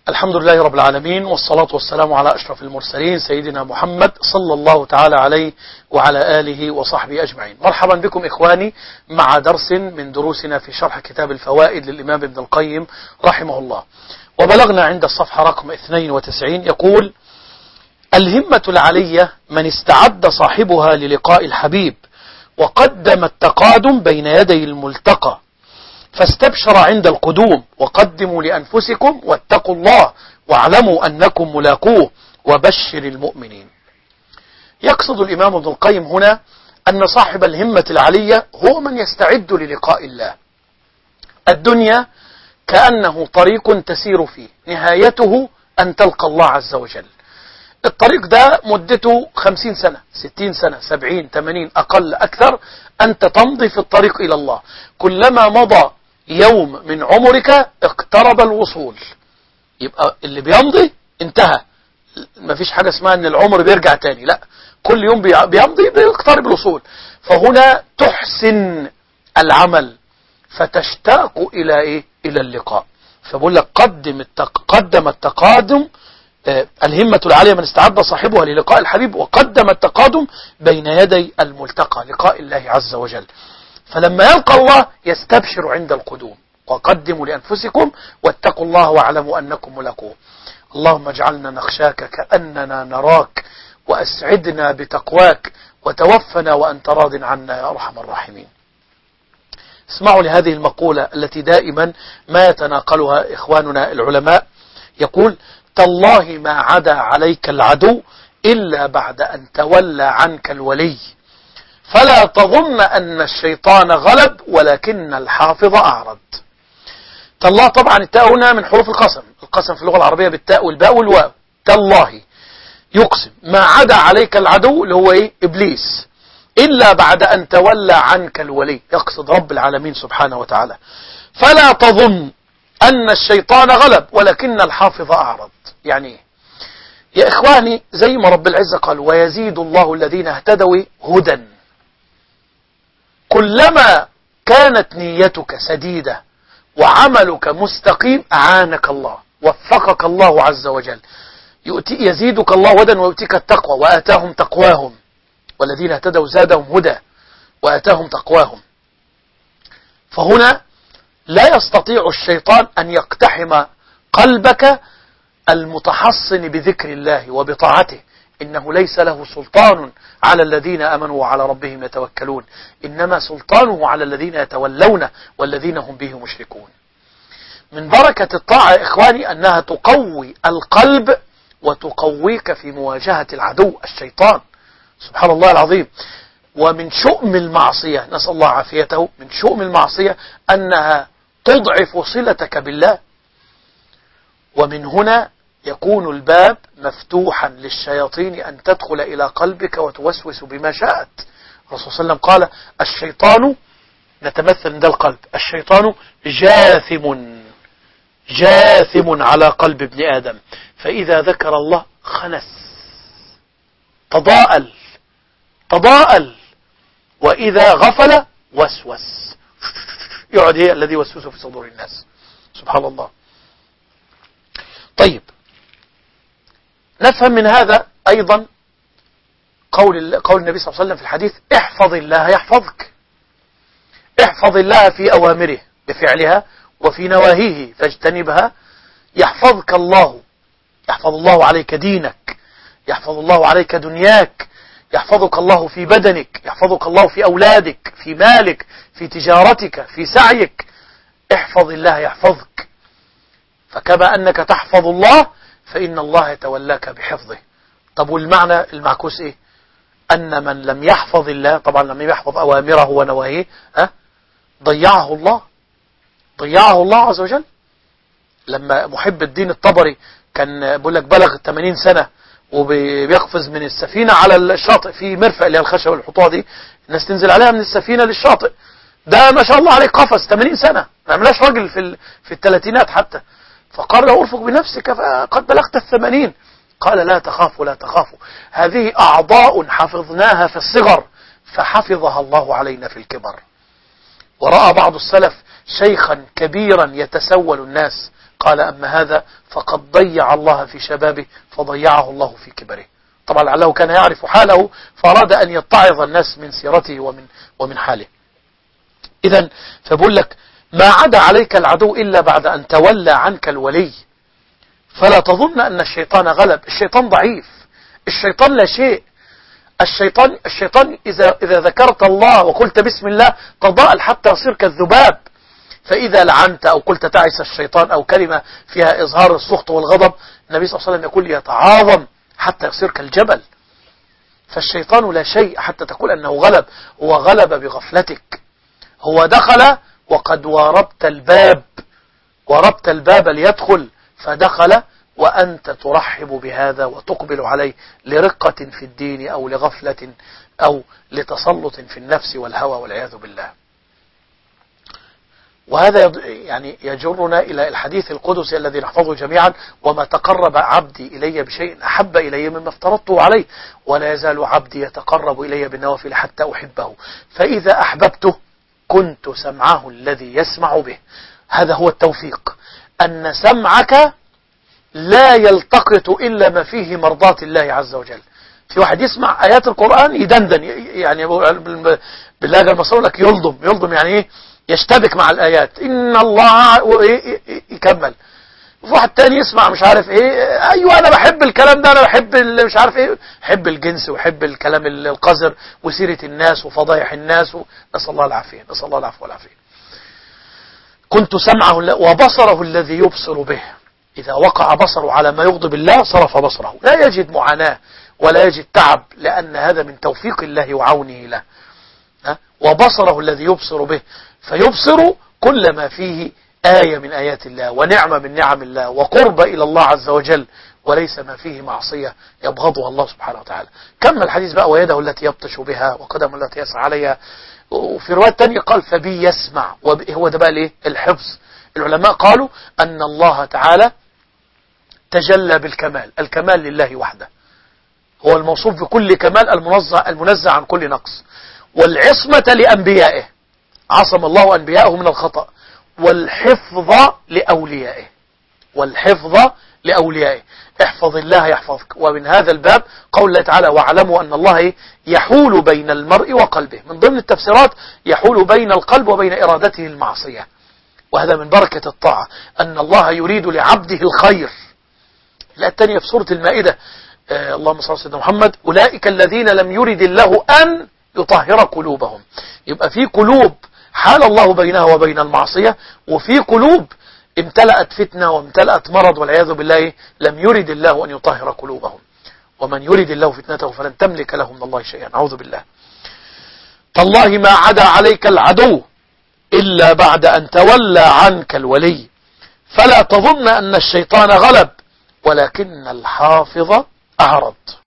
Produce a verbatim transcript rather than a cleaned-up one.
الحمد لله رب العالمين، والصلاة والسلام على أشرف المرسلين سيدنا محمد صلى الله تعالى عليه وعلى آله وصحبه أجمعين. مرحبا بكم إخواني مع درس من دروسنا في شرح كتاب الفوائد للإمام ابن القيم رحمه الله. وبلغنا عند الصفحة رقم اثنين وتسعين، يقول: الهمة العلية من استعد صاحبها للقاء الحبيب وقدم التقادم بين يدي الملتقى، فاستبشر عند القدوم، وقدموا لأنفسكم واتقوا الله واعلموا أنكم ملاقوه وبشر المؤمنين. يقصد الإمام ابن القيم هنا أن صاحب الهمة العلية هو من يستعد للقاء الله. الدنيا كأنه طريق تسير فيه، نهايته أن تلقى الله عز وجل. الطريق ده مدته خمسين سنة، ستين سنة، سبعين، ثمانين، أقل أكثر، أنت تمضي في الطريق إلى الله. كلما مضى يوم من عمرك اقترب الوصول. يبقى اللي بيمضي انتهى، ما فيش حاجة اسمها ان العمر بيرجع تاني، لا، كل يوم بيمضي بيقترب الوصول. فهنا تحسن العمل فتشتاق إلى إيه؟ إلى اللقاء. فبقول لك قدم التق... قدم التقادم. آه الهمة العالية من استعد صاحبها للقاء الحبيب وقدم التقادم بين يدي الملتقى، لقاء الله عز وجل. فلما يلقى الله يستبشر عند القدوم، وقدموا لأنفسكم واتقوا الله واعلموا أنكم ملاقوه. اللهم اجعلنا نخشاك كأننا نراك، وأسعدنا بتقواك، وتوفنا وأنت راض عنا يا أرحم الراحمين. اسمعوا لهذه المقولة التي دائما ما يتناقلها إخواننا العلماء. يقول: تالله ما عدا عليك العدو إلا بعد أن تولى عنك الولي، فلا تظن أن الشيطان غلب ولكن الحافظ أعرض. تالله، طبعا التاء هنا من حروف القسم، القسم في اللغة العربية بالتاء والباء والواو. تالله يقسم ما عدا عليك العدو اللي هو إيه؟ إبليس، إلا بعد أن تولى عنك الولي، يقصد رب العالمين سبحانه وتعالى. فلا تظن أن الشيطان غلب ولكن الحافظ أعرض. يعني إيه؟ يا إخواني، زي ما رب العزة قال: ويزيد الله الذين اهتدوا هدى. كلما كانت نيتك سديدة وعملك مستقيم أعانك الله، وفقك الله عز وجل، يؤتي يزيدك الله هدى ويؤتيك التقوى، وآتاهم تقواهم، والذين اهتدوا زادهم هدى وآتاهم تقواهم. فهنا لا يستطيع الشيطان أن يقتحم قلبك المتحصن بذكر الله وبطاعته. إنه ليس له سلطان على الذين آمنوا وعلى ربهم يتوكلون، إنما سلطانه على الذين يتولون والذين هم به مشركون. من بركة الطاعة يا إخواني أنها تقوي القلب وتقويك في مواجهة العدو الشيطان، سبحان الله العظيم. ومن شؤم المعصية، نسأل الله عافيته، من شؤم المعصية أنها تضعف صلتك بالله. ومن هنا يكون الباب مفتوحا للشياطين أن تدخل إلى قلبك وتوسوس بما شاءت. الرسول صلى الله عليه وسلم قال: الشيطان، نتمثل من ده القلب، الشيطان جاثم جاثم على قلب ابن آدم، فإذا ذكر الله خنس، تضاءل تضاءل، وإذا غفل وسوس، يقعد هي الذي يوسوس في صدور الناس، سبحان الله. طيب، نفهم من هذا أيضا قول قول النبي صلى الله عليه وسلم في الحديث: احفظ الله يحفظك. احفظ الله في أوامره بفعلها وفي نواهيه فاجتنبها، يحفظك الله. يحفظ الله عليك دينك، يحفظ الله عليك دنياك، يحفظك الله في بدنك، يحفظك الله في أولادك، في مالك، في تجارتك، في سعيك. احفظ الله يحفظك. فكما أنك تحفظ الله فإن الله يتولاك بحفظه. طب والمعنى المعكوس إيه؟ أن من لم يحفظ الله، طبعا لم يحفظ أوامره ونواهيه، أه؟ ضيعه الله ضيعه الله عز وجل. لما محب الدين الطبري كان بيقول لك بلغ ثمانين سنة وبيقفز من السفينة على الشاطئ في مرفأ اللي هي الخشب والحطوة دي، الناس تنزل عليها من السفينة للشاطئ، ده ما شاء الله عليه قفز ثمانين سنة، ما عملاش راجل في في الثلاثينات حتى. فقال له: ارفق بنفسك فقد بلغت الثمانين. قال: لا تخافوا لا تخافوا، هذه أعضاء حفظناها في الصغر فحفظها الله علينا في الكبر. ورأى بعض السلف شيخا كبيرا يتسول الناس، قال أما هذا فقد ضيع الله في شبابه فضيعه الله في كبره. طبعا لعله كان يعرف حاله فأراد أن يتعظ الناس من سيرته ومن, ومن حاله. إذن فبقول لك ما عدا عليك العدو إلا بعد أن تولى عنك الولي. فلا تظن أن الشيطان غلب. الشيطان ضعيف، الشيطان لا شيء. الشيطان, الشيطان إذا, إذا ذكرت الله وقلت بسم الله تضاءل حتى يصير كالذباب. فإذا لعنت أو قلت تعس الشيطان أو كلمة فيها إظهار السخط والغضب، النبي صلى الله عليه وسلم يقول يتعاظم حتى يصير كالجبل. فالشيطان لا شيء حتى تقول أنه غلب. هو غلب بغفلتك. هو دخل وقد واربت الباب، واربت الباب ليدخل فدخل وأنت ترحب بهذا وتقبل عليه لرقة في الدين أو لغفلة أو لتسلط في النفس والهوى والعياذ بالله. وهذا يعني يجرنا إلى الحديث القدسي الذي نحفظه جميعا: وما تقرب عبدي إلي بشيء أحب إلي مما افترضته عليه ولا يزال عبدي يتقرب إلي بالنوافل حتى أحبه فإذا أحببته كنت سمعه الذي يسمع به. هذا هو التوفيق، أن سمعك لا يلتقط إلا ما فيه مرضاة الله عز وجل. في واحد يسمع آيات القرآن يدندن، يعني بالله المصور لك يلضم يلضم يعني إيه؟ يشتبك مع الآيات، إن الله يكمل. في واحد تاني يسمع مش عارف إيه، أيوة أنا بحب الكلام ده، أنا بحب مش عارف إيه، بحب الجنس وحب الكلام القذر وسيرة الناس وفضايح الناس و... نسأل الله العافية، نسأل الله العفو والعافية. كنت سمعه وبصره الذي يبصر به. إذا وقع بصره على ما يغضب الله صرف بصره، لا يجد معاناة ولا يجد تعب، لأن هذا من توفيق الله وعونه له. وبصره الذي يبصر به، فيبصر كل ما فيه آية من آيات الله ونعمة من نعم الله وقرب إلى الله عز وجل، وليس ما فيه معصية يبغضها الله سبحانه وتعالى. كمل الحديث بقى: ويده التي يبطش بها وقدمه التي يسعى عليها. وفي رواية تانية قال: فبي يسمع. وهو ده بقى ليه الحفظ. العلماء قالوا أن الله تعالى تجلى بالكمال، الكمال لله وحده، هو الموصوف بكل كمال، المنزع, المنزع عن كل نقص. والعصمة لأنبيائه، عصم الله أنبيائه من الخطأ. والحفظ لأوليائه، والحفظ لأوليائه. احفظ الله يحفظك. ومن هذا الباب قول الله تعالى: واعلموا أن الله يحول بين المرء وقلبه. من ضمن التفسيرات يحول بين القلب وبين إرادته المعصية، وهذا من بركة الطاعة، أن الله يريد لعبده الخير. الآية الثانية في سورة المائدة: آه اللهم صل على سيدنا محمد: أولئك الذين لم يرد الله أن يطهر قلوبهم. يبقى في قلوب حال الله بينها وبين المعصية، وفي قلوب امتلأت فتنة وامتلأت مرض والعياذ بالله لم يرد الله أن يطهر قلوبهم. ومن يرد الله فتنته فلن تملك له من الله شيئا. أعوذ بالله. تالله ما عدا عليك العدو إلا بعد أن تولى عنك الولي. فلا تظن أن الشيطان غلب ولكن الحافظ أعرض.